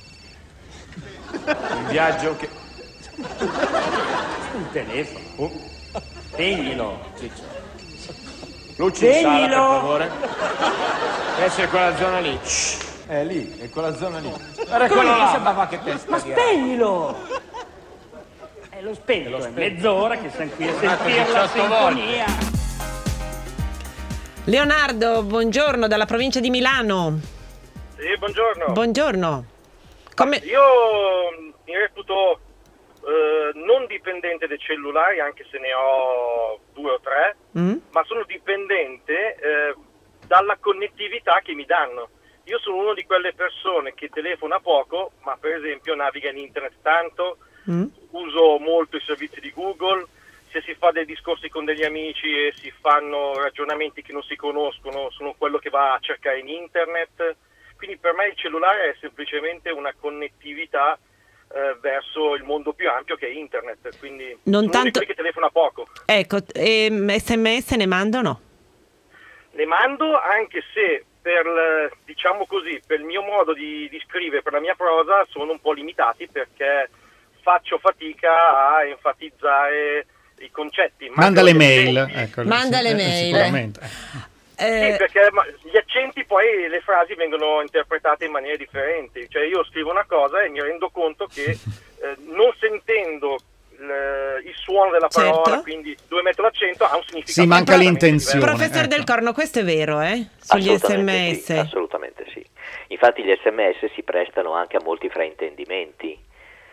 [SPEAKER 16] un viaggio che...
[SPEAKER 17] Un telefono.
[SPEAKER 16] Oh.
[SPEAKER 17] Spegnilo, Ciccio.
[SPEAKER 16] Luci in sala, per
[SPEAKER 17] Spegnilo.
[SPEAKER 16] favore. Questa è quella zona lì. È lì, è quella zona lì. Guarda
[SPEAKER 17] Come
[SPEAKER 16] quello
[SPEAKER 17] che
[SPEAKER 16] là.
[SPEAKER 17] ma va che testa
[SPEAKER 16] Ma
[SPEAKER 17] di ragno.
[SPEAKER 16] spegnilo!
[SPEAKER 17] Eh, lo spento,
[SPEAKER 16] Lo
[SPEAKER 17] è
[SPEAKER 16] spento.
[SPEAKER 17] mezz'ora che siamo qui a
[SPEAKER 16] Suonato
[SPEAKER 17] sentire la
[SPEAKER 16] diciotto volte.
[SPEAKER 17] sinfonia.
[SPEAKER 2] Leonardo, buongiorno dalla provincia di Milano.
[SPEAKER 18] Sì, buongiorno.
[SPEAKER 2] Buongiorno. Come...
[SPEAKER 18] Io mi reputo eh, non dipendente dai cellulari, anche se ne ho due o tre,
[SPEAKER 2] Mm?
[SPEAKER 18] ma sono dipendente eh, dalla connettività che mi danno. Io sono una di quelle persone che telefona poco, ma per esempio naviga in internet tanto,
[SPEAKER 2] Mm?
[SPEAKER 18] uso molto i servizi di Google, se si fa dei discorsi con degli amici e si fanno ragionamenti che non si conoscono, sono quello che va a cercare in internet. Quindi per me il cellulare è semplicemente una connettività eh, verso il mondo più ampio che è internet, quindi
[SPEAKER 2] Non
[SPEAKER 18] sono
[SPEAKER 2] tanto-
[SPEAKER 18] uno di quelli che telefona poco.
[SPEAKER 2] Ecco, ehm, sms ne mandano?
[SPEAKER 18] Ne mando, anche se per, l- diciamo così, per il mio modo di, di scrivere, per la mia prosa, sono un po' limitati perché faccio fatica a enfatizzare i concetti.
[SPEAKER 5] Manda le
[SPEAKER 18] gli
[SPEAKER 5] mail.
[SPEAKER 18] accenti.
[SPEAKER 5] Ecco,
[SPEAKER 2] Manda
[SPEAKER 5] sì,
[SPEAKER 2] le
[SPEAKER 5] eh,
[SPEAKER 2] mail.
[SPEAKER 5] Sicuramente.
[SPEAKER 2] Eh,
[SPEAKER 18] Sì, perché ma, gli accenti poi le frasi vengono interpretate in maniere differenti. Cioè io scrivo una cosa e mi rendo conto che eh, non sentendo il, il suono della parola,
[SPEAKER 2] Certo.
[SPEAKER 18] quindi dove metto l'accento, ha un significato.
[SPEAKER 5] Sì, manca
[SPEAKER 18] completamente
[SPEAKER 5] l'intenzione.
[SPEAKER 18] diverso.
[SPEAKER 2] Professor
[SPEAKER 5] ecco.
[SPEAKER 2] Del Corno, questo è vero, eh? Sugli
[SPEAKER 6] Assolutamente
[SPEAKER 2] sms.
[SPEAKER 6] sì, assolutamente sì. Infatti gli sms si prestano anche a molti fraintendimenti,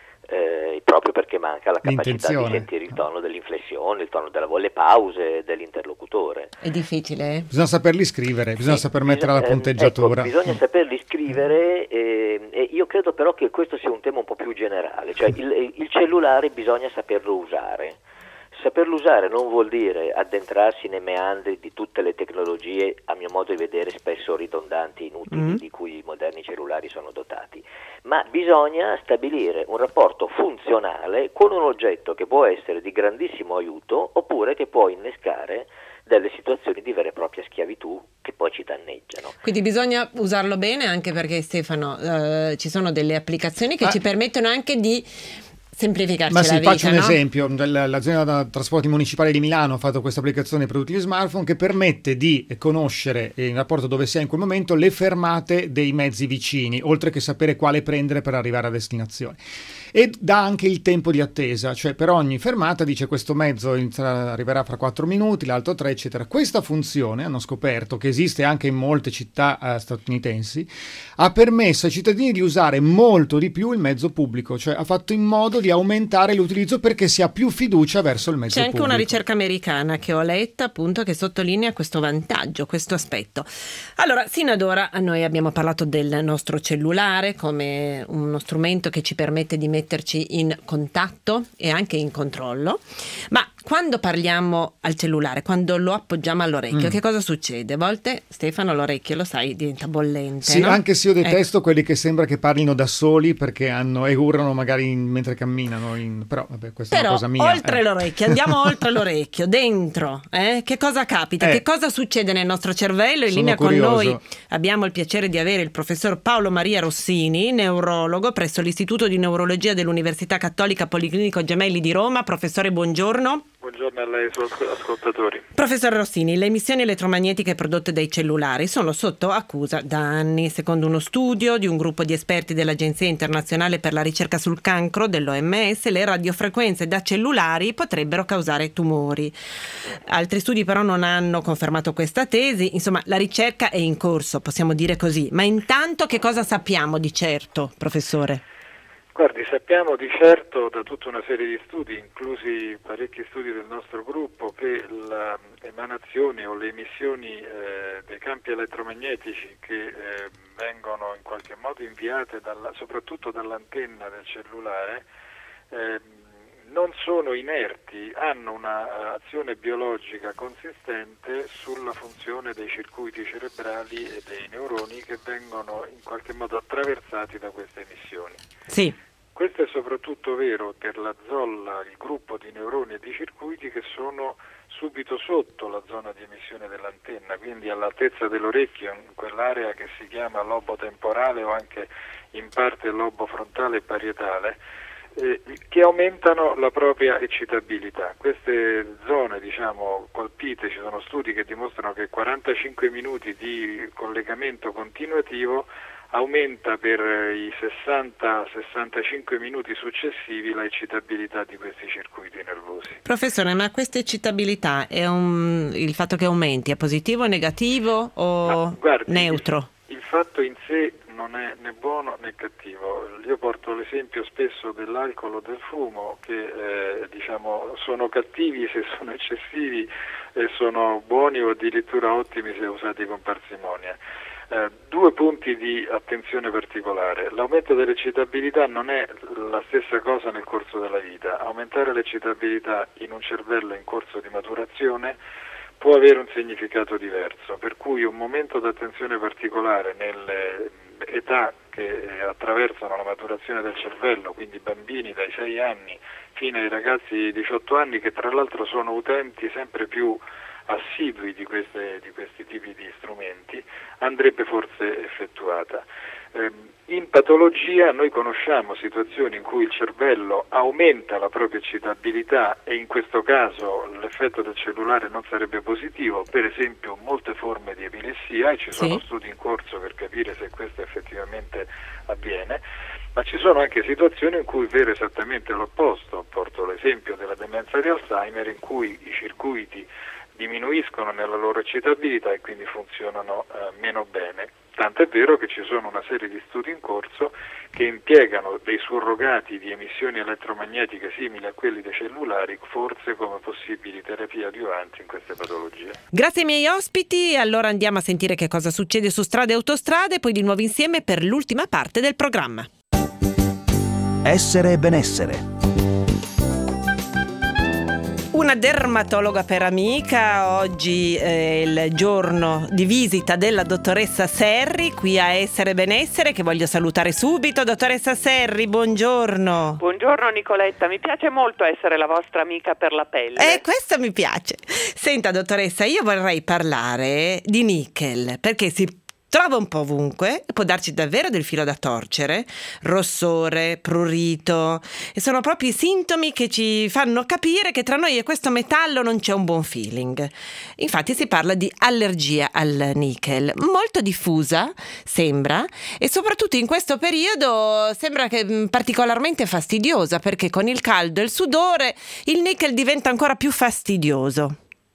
[SPEAKER 6] eh, proprio perché manca la capacità di
[SPEAKER 5] L'intenzione.
[SPEAKER 6] sentire il tono dell'inflessione, il tono della voce, le pause dell'interlocutore.
[SPEAKER 2] È difficile, eh?
[SPEAKER 5] Bisogna saperli scrivere, bisogna saper mettere la
[SPEAKER 6] Eh,
[SPEAKER 5] punteggiatura.
[SPEAKER 6] ecco, bisogna saperli scrivere eh, e io credo però che questo sia un tema un po' più generale, cioè il, il cellulare bisogna saperlo usare. Saperlo usare non vuol dire addentrarsi nei meandri di tutte le tecnologie, a mio modo di vedere spesso ridondanti e inutili,
[SPEAKER 2] Mm.
[SPEAKER 6] di cui i moderni cellulari sono dotati, ma bisogna stabilire un rapporto funzionale con un oggetto che può essere di grandissimo aiuto oppure che può innescare delle situazioni di vera e propria schiavitù che poi ci danneggiano.
[SPEAKER 2] Quindi bisogna usarlo bene, anche perché, Stefano, eh, ci sono delle applicazioni che
[SPEAKER 5] Ah.
[SPEAKER 2] ci permettono anche di semplificarci
[SPEAKER 5] Ma
[SPEAKER 2] la
[SPEAKER 5] sì,
[SPEAKER 2] vita,
[SPEAKER 5] faccio un
[SPEAKER 2] no?
[SPEAKER 5] esempio. L- L'azienda trasporti municipale di Milano ha fatto questa applicazione per tutti gli smartphone che permette di conoscere, eh, in rapporto dove sei in quel momento, le fermate dei mezzi vicini, oltre che sapere quale prendere per arrivare a destinazione. E dà anche il tempo di attesa, cioè per ogni fermata dice questo mezzo inizierà- arriverà fra quattro minuti, l'altro tre, eccetera. Questa funzione, hanno scoperto che esiste anche in molte città eh, statunitensi, ha permesso ai cittadini di usare molto di più il mezzo pubblico, cioè ha fatto in modo di aumentare l'utilizzo perché si ha più fiducia verso il mezzo
[SPEAKER 2] C'è anche
[SPEAKER 5] pubblico.
[SPEAKER 2] una ricerca americana che ho letta, appunto, che sottolinea questo vantaggio, questo aspetto. Allora, sino ad ora noi abbiamo parlato del nostro cellulare come uno strumento che ci permette di metterci in contatto e anche in controllo, ma quando parliamo al cellulare, quando lo appoggiamo all'orecchio,
[SPEAKER 5] Mm.
[SPEAKER 2] che cosa succede? A volte, Stefano, l'orecchio, lo sai, diventa bollente,
[SPEAKER 5] Sì,
[SPEAKER 2] no?
[SPEAKER 5] anche se io
[SPEAKER 2] Ecco.
[SPEAKER 5] detesto quelli che sembra che parlino da soli perché hanno e urlano magari in- mentre camminano, in- però vabbè, questa è
[SPEAKER 2] Però
[SPEAKER 5] una cosa mia.
[SPEAKER 2] oltre
[SPEAKER 5] eh.
[SPEAKER 2] l'orecchio, andiamo oltre l'orecchio, dentro, eh? Che cosa capita?
[SPEAKER 5] Eh.
[SPEAKER 2] Che cosa succede nel nostro cervello? In
[SPEAKER 5] Sono
[SPEAKER 2] linea
[SPEAKER 5] curioso.
[SPEAKER 2] con noi abbiamo il piacere di avere il professor Paolo Maria Rossini, neurologo presso l'Istituto di Neurologia dell'Università Cattolica Policlinico Gemelli di Roma. Professore, buongiorno.
[SPEAKER 11] Buongiorno a lei e ai suoi ascoltatori.
[SPEAKER 2] Professor Rossini, le emissioni elettromagnetiche prodotte dai cellulari sono sotto accusa da anni. Secondo uno studio di un gruppo di esperti dell'Agenzia Internazionale per la Ricerca sul Cancro dell'O M S, le radiofrequenze da cellulari potrebbero causare tumori. Altri studi però non hanno confermato questa tesi. Insomma, la ricerca è in corso, possiamo dire così. Ma intanto che cosa sappiamo di certo, professore?
[SPEAKER 11] Guardi, sappiamo di certo da tutta una serie di studi, inclusi parecchi studi del nostro gruppo, che le emanazioni o le emissioni eh, dei campi elettromagnetici che eh, vengono in qualche modo inviate dalla, soprattutto dall'antenna del cellulare eh, non sono inerti, hanno un'azione biologica consistente sulla funzione dei circuiti cerebrali e dei neuroni che vengono in qualche modo attraversati da queste emissioni.
[SPEAKER 2] Sì.
[SPEAKER 11] Questo è soprattutto vero per la zolla, il gruppo di neuroni e di circuiti che sono subito sotto la zona di emissione dell'antenna, quindi all'altezza dell'orecchio, in quell'area che si chiama lobo temporale o anche in parte lobo frontale e parietale, eh, che aumentano la propria eccitabilità. Queste zone, diciamo, colpite, ci sono studi che dimostrano che quarantacinque minuti di collegamento continuativo aumenta per i sessanta sessantacinque minuti successivi la eccitabilità di questi circuiti nervosi.
[SPEAKER 2] Professore, ma questa eccitabilità è un, il fatto che aumenti, è positivo, negativo o
[SPEAKER 11] Ma, guardi,
[SPEAKER 2] neutro?
[SPEAKER 11] Il, il fatto in sé non è né buono né cattivo. Io porto l'esempio spesso dell'alcol o del fumo che eh, diciamo sono cattivi se sono eccessivi e sono buoni o addirittura ottimi se usati con parsimonia. Eh, due punti di attenzione particolare. L'aumento dell'eccitabilità non è la stessa cosa nel corso della vita. Aumentare l'eccitabilità in un cervello in corso di maturazione può avere un significato diverso, per cui un momento d'attenzione particolare nelle età
[SPEAKER 19] che eh, attraversano la maturazione del cervello, quindi bambini dai sei anni fino ai ragazzi di diciotto anni, che tra l'altro sono utenti sempre più assidui di, queste, di questi tipi di strumenti, andrebbe forse effettuata. Eh, in patologia noi conosciamo situazioni in cui il cervello aumenta la propria eccitabilità e in questo caso l'effetto del cellulare non sarebbe positivo, per esempio molte forme di epilessia, e ci sono
[SPEAKER 2] sì.
[SPEAKER 19] studi in corso per capire se questo effettivamente avviene, ma ci sono anche situazioni in cui vero esattamente l'opposto. Porto l'esempio della demenza di Alzheimer, in cui i circuiti diminuiscono nella loro eccitabilità e quindi funzionano eh, meno bene. Tanto è vero che ci sono una serie di studi in corso che impiegano dei surrogati di emissioni elettromagnetiche simili a quelli dei cellulari, forse come possibili terapie adiuvanti in queste patologie.
[SPEAKER 2] Grazie ai miei ospiti, allora andiamo a sentire che cosa succede su strade e autostrade, poi di nuovo insieme per l'ultima parte del programma.
[SPEAKER 1] Essere e benessere.
[SPEAKER 2] Una dermatologa per amica, oggi è il giorno di visita della dottoressa Serri qui a Essere Benessere, che voglio salutare subito. Dottoressa Serri, buongiorno.
[SPEAKER 20] Buongiorno Nicoletta, mi piace molto essere la vostra amica per la pelle.
[SPEAKER 2] Eh, questo mi piace. Senta dottoressa, io vorrei parlare di nickel, perché si trova un po' ovunque, può darci davvero del filo da torcere, rossore, prurito, e sono proprio i sintomi che ci fanno capire che tra noi e questo metallo non c'è un buon feeling. Infatti si parla di allergia al nickel, molto diffusa sembra, e soprattutto in questo periodo sembra che particolarmente fastidiosa, perché con il caldo e il sudore il nickel diventa ancora più fastidioso.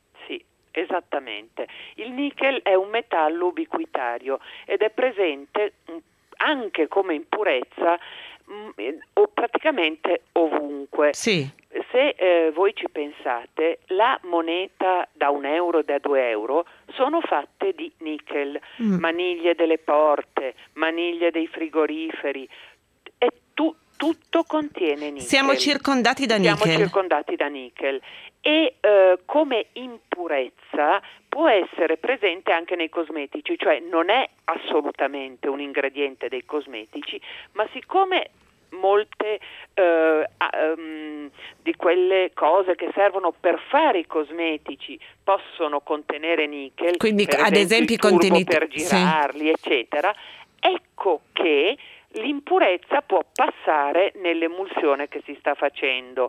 [SPEAKER 20] Esattamente. Il nickel è un metallo ubiquitario ed è presente anche come impurezza mh, o praticamente ovunque.
[SPEAKER 2] Sì.
[SPEAKER 20] Se eh, voi ci pensate, la moneta da un euro e da due euro sono fatte di nickel, mm. maniglie delle porte, maniglie dei frigoriferi, e tu, tutto contiene nickel.
[SPEAKER 2] Siamo circondati da nickel.
[SPEAKER 20] Siamo circondati da nickel. E eh, come impurezza può essere presente anche nei cosmetici, cioè non è assolutamente un ingrediente dei cosmetici, ma siccome molte eh, um, di quelle cose che servono per fare i cosmetici possono contenere nickel,
[SPEAKER 2] quindi
[SPEAKER 20] per
[SPEAKER 2] ad esempio i contenuti
[SPEAKER 20] per girarli, sì. eccetera, ecco che l'impurezza può passare nell'emulsione che si sta facendo,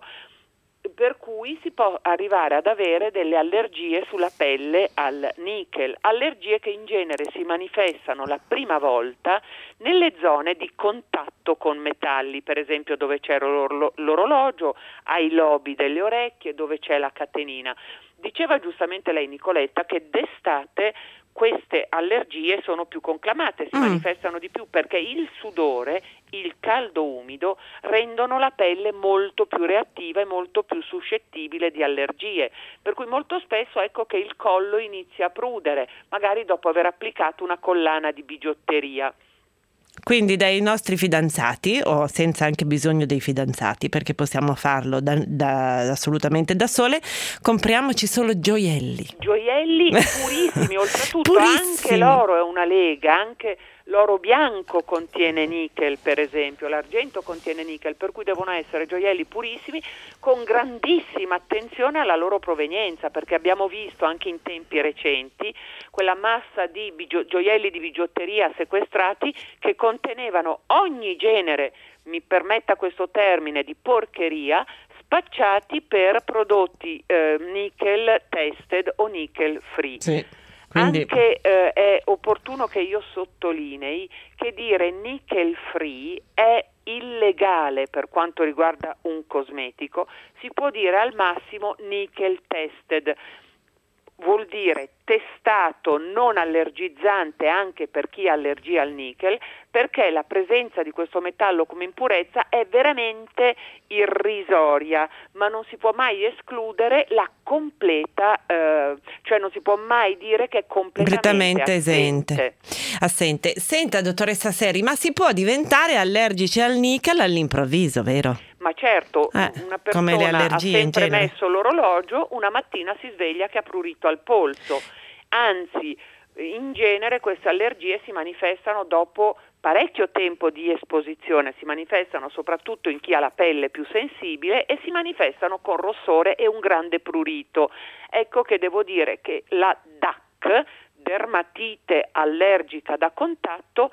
[SPEAKER 20] per cui si può arrivare ad avere delle allergie sulla pelle al nickel, allergie che in genere si manifestano la prima volta nelle zone di contatto con metalli, per esempio dove c'è l'or- l'orologio, ai lobi delle orecchie, dove c'è la catenina. Diceva giustamente lei, Nicoletta, che d'estate queste allergie sono più conclamate, si mm. manifestano di più, perché il sudore, il caldo umido rendono la pelle molto più reattiva e molto più suscettibile di allergie, per cui molto spesso ecco che il collo inizia a prudere, magari dopo aver applicato una collana di bigiotteria.
[SPEAKER 2] Quindi dai nostri fidanzati, o senza anche bisogno dei fidanzati, perché possiamo farlo da, da, assolutamente da sole, compriamoci solo gioielli.
[SPEAKER 20] Gioielli purissimi, oltretutto
[SPEAKER 2] purissimi.
[SPEAKER 20] Anche l'oro è una lega, anche l'oro bianco contiene nickel, per esempio, l'argento contiene nickel, per cui devono essere gioielli purissimi con grandissima attenzione alla loro provenienza, perché abbiamo visto anche in tempi recenti quella massa di bigio- gioielli di bigiotteria sequestrati che contenevano ogni genere, mi permetta questo termine, di porcheria, spacciati per prodotti eh, nickel tested o nickel free.
[SPEAKER 2] Sì. Quindi...
[SPEAKER 20] Anche eh, è opportuno che io sottolinei che dire nickel free è illegale per quanto riguarda un cosmetico, si può dire al massimo nickel tested, vuol dire testato non allergizzante anche per chi ha allergia al nickel, perché la presenza di questo metallo come impurezza è veramente irrisoria, ma non si può mai escludere la completa, eh, cioè non si può mai dire che è completamente
[SPEAKER 2] esente.
[SPEAKER 20] assente.
[SPEAKER 2] assente. Senta, dottoressa Serri, ma si può diventare allergici al nickel all'improvviso, vero?
[SPEAKER 20] Ma certo,
[SPEAKER 2] eh,
[SPEAKER 20] una persona ha sempre messo l'orologio, una mattina si sveglia che ha prurito al polso, anzi In genere queste allergie si manifestano dopo parecchio tempo di esposizione, si manifestano soprattutto in chi ha la pelle più sensibile e si manifestano con rossore e un grande prurito. Ecco che devo dire che la D A C, dermatite allergica da contatto,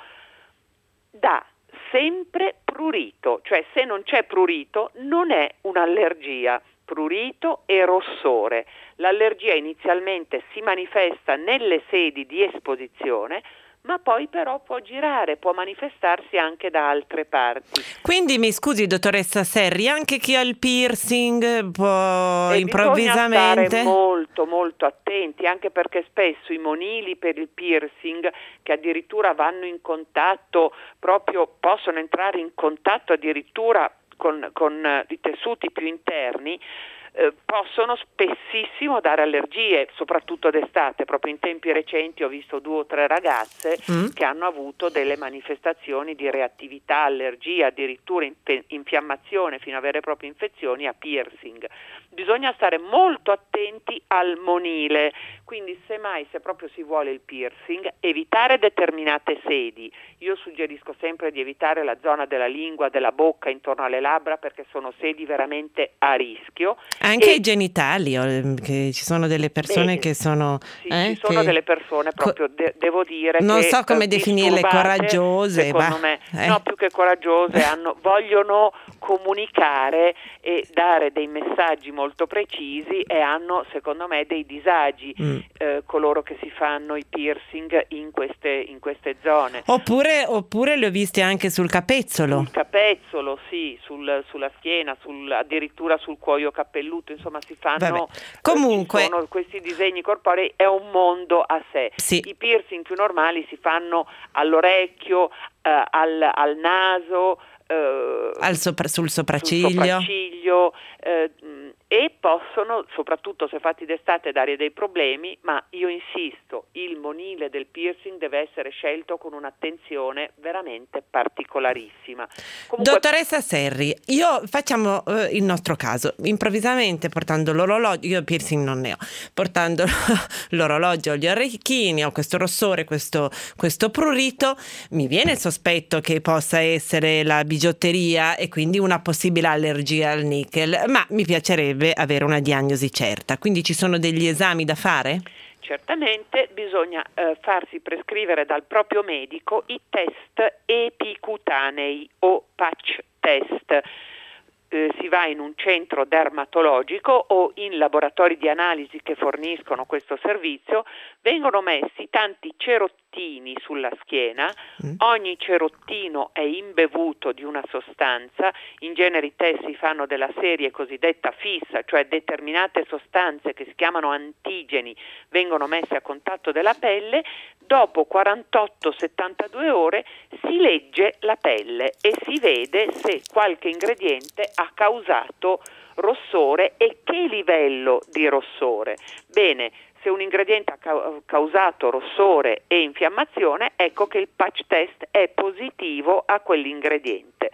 [SPEAKER 20] dà sempre prurito, cioè se non c'è prurito non è un'allergia. Prurito e rossore. L'allergia inizialmente si manifesta nelle sedi di esposizione, ma poi però può girare, può manifestarsi anche da altre parti.
[SPEAKER 2] Quindi mi scusi, dottoressa Serri, anche chi ha il piercing può
[SPEAKER 20] e
[SPEAKER 2] improvvisamente...
[SPEAKER 20] Bisogna stare molto molto attenti, anche perché spesso i monili per il piercing, che addirittura vanno in contatto, proprio possono entrare in contatto addirittura con, con i tessuti più interni, Eh, possono spessissimo dare allergie, soprattutto d'estate. Proprio in tempi recenti ho visto due o tre ragazze mm. che hanno avuto delle manifestazioni di reattività, allergia, addirittura inf- infiammazione fino a vere e proprie infezioni a piercing. Bisogna stare molto attenti al monile, quindi semmai se proprio si vuole il piercing, evitare determinate sedi. Io suggerisco sempre di evitare la zona della lingua, della bocca, intorno alle labbra, perché sono sedi veramente a rischio.
[SPEAKER 2] Anche
[SPEAKER 20] e,
[SPEAKER 2] i genitali, che ci sono delle persone
[SPEAKER 20] beh,
[SPEAKER 2] che sono...
[SPEAKER 20] Sì,
[SPEAKER 2] eh,
[SPEAKER 20] ci sono
[SPEAKER 2] che...
[SPEAKER 20] delle persone proprio, de- devo dire
[SPEAKER 2] non
[SPEAKER 20] che...
[SPEAKER 2] so come
[SPEAKER 20] eh,
[SPEAKER 2] definirle, coraggiose.
[SPEAKER 20] Secondo
[SPEAKER 2] bah,
[SPEAKER 20] me,
[SPEAKER 2] eh.
[SPEAKER 20] no, più che coraggiose, hanno, vogliono comunicare e dare dei messaggi molto precisi e hanno, secondo me, dei disagi
[SPEAKER 2] mm.
[SPEAKER 20] eh, coloro che si fanno i piercing in queste, in queste zone.
[SPEAKER 2] Oppure, oppure le ho viste anche sul capezzolo.
[SPEAKER 20] Sul capezzolo, sì, sul, sulla schiena, sul, addirittura sul cuoio cappelluto, insomma si fanno,
[SPEAKER 2] comunque,
[SPEAKER 20] ci sono questi disegni corporei, è un mondo a sé.
[SPEAKER 2] Sì.
[SPEAKER 20] I piercing più normali si fanno all'orecchio, eh, al, al naso, eh,
[SPEAKER 2] al sopra, sul sopracciglio,
[SPEAKER 20] sul sopracciglio eh, e possono, soprattutto se fatti d'estate, dare dei problemi, ma io insisto, il monile del piercing deve essere scelto con un'attenzione veramente particolarissima. Comunque,
[SPEAKER 2] dottoressa Serri, io facciamo eh, il nostro caso, improvvisamente portando l'orologio, io piercing non ne ho, portando l'orologio, gli orecchini, ho questo rossore, questo, questo prurito, mi viene il sospetto che possa essere la bigiotteria e quindi una possibile allergia al nickel, ma mi piacerebbe avere una diagnosi certa, quindi ci sono degli esami da fare?
[SPEAKER 20] Certamente bisogna eh, farsi prescrivere dal proprio medico i test epicutanei o patch test. Eh, si va in un centro dermatologico o in laboratori di analisi che forniscono questo servizio, vengono messi tanti cerottini sulla schiena, mm. ogni cerottino è imbevuto di una sostanza, in genere i test si fanno della serie cosiddetta fissa, cioè determinate sostanze che si chiamano antigeni vengono messe a contatto della pelle, dopo quarantotto settantadue ore si legge la pelle e si vede se qualche ingrediente ha causato rossore e che livello di rossore. Bene, se un ingrediente ha causato rossore e infiammazione, ecco che il patch test è positivo a quell'ingrediente.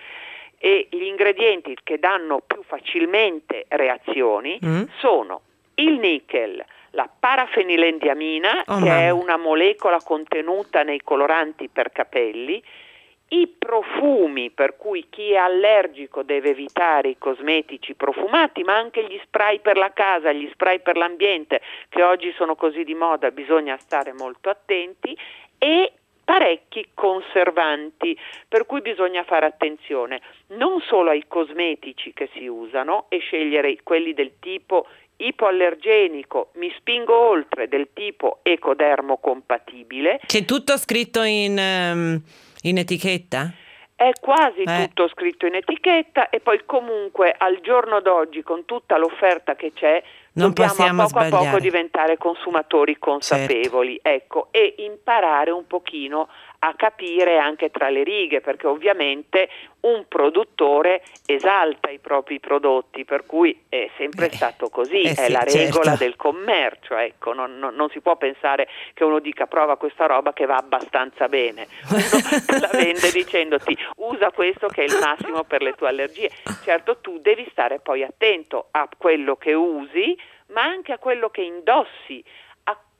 [SPEAKER 20] E gli ingredienti che danno più facilmente reazioni mm. sono il nickel, la parafenilendiamina, oh, che è una molecola contenuta nei coloranti per capelli, i profumi, per cui chi è allergico deve evitare i cosmetici profumati, ma anche gli spray per la casa, gli spray per l'ambiente, che oggi sono così di moda, bisogna stare molto attenti, e parecchi conservanti, per cui bisogna fare attenzione non solo ai cosmetici che si usano e scegliere quelli del tipo ipoallergenico, mi spingo oltre, del tipo ecodermo compatibile.
[SPEAKER 2] C'è tutto scritto in... Um... in etichetta?
[SPEAKER 20] È quasi
[SPEAKER 2] eh.
[SPEAKER 20] tutto scritto in etichetta e poi comunque al giorno d'oggi con tutta l'offerta che c'è
[SPEAKER 2] non
[SPEAKER 20] dobbiamo a poco
[SPEAKER 2] sbagliare.
[SPEAKER 20] a poco diventare consumatori consapevoli, certo. Ecco, e imparare un pochino a capire anche tra le righe, perché ovviamente un produttore esalta i propri prodotti, per cui è sempre eh, stato così,
[SPEAKER 2] eh
[SPEAKER 20] è
[SPEAKER 2] sì,
[SPEAKER 20] la regola
[SPEAKER 2] certo.
[SPEAKER 20] del commercio, ecco, non, non, non si può pensare che uno dica prova questa roba che va abbastanza bene, uno la vende dicendoti usa questo che è il massimo per le tue allergie. Certo, tu devi stare poi attento a quello che usi, ma anche a quello che indossi, a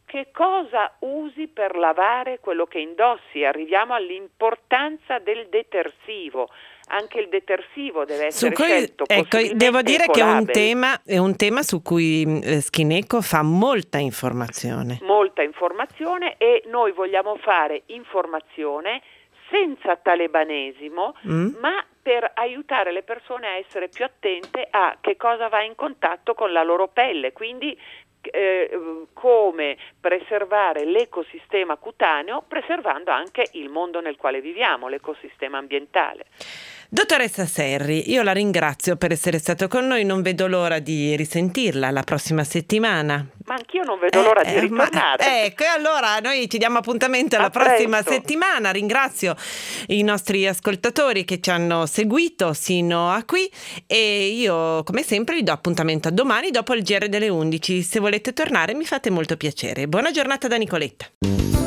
[SPEAKER 20] che cosa usi per lavare quello che indossi. Arriviamo all'importanza del detersivo. Anche il detersivo deve essere
[SPEAKER 2] Su cui,
[SPEAKER 20] scelto
[SPEAKER 2] ecco, devo dire che è un
[SPEAKER 20] ecolabel.
[SPEAKER 2] tema, è un tema su cui eh, Schineco fa molta informazione.
[SPEAKER 20] Molta informazione, e noi vogliamo fare informazione senza talebanesimo, mm. ma per aiutare le persone a essere più attente a che cosa va in contatto con la loro pelle, quindi eh, come preservare l'ecosistema cutaneo, preservando anche il mondo nel quale viviamo, l'ecosistema ambientale.
[SPEAKER 2] Dottoressa Serri, io la ringrazio per essere stato con noi, non vedo l'ora di risentirla la prossima settimana.
[SPEAKER 20] Ma anch'io non vedo l'ora
[SPEAKER 2] eh,
[SPEAKER 20] di ritornare.
[SPEAKER 2] Ma, ecco, e allora noi ci diamo appuntamento alla
[SPEAKER 20] A
[SPEAKER 2] prossima
[SPEAKER 20] presto.
[SPEAKER 2] settimana. Ringrazio i nostri ascoltatori che ci hanno seguito sino a qui, e io come sempre vi do appuntamento a domani dopo il G R delle undici. Se volete tornare mi fate molto piacere. Buona giornata da Nicoletta.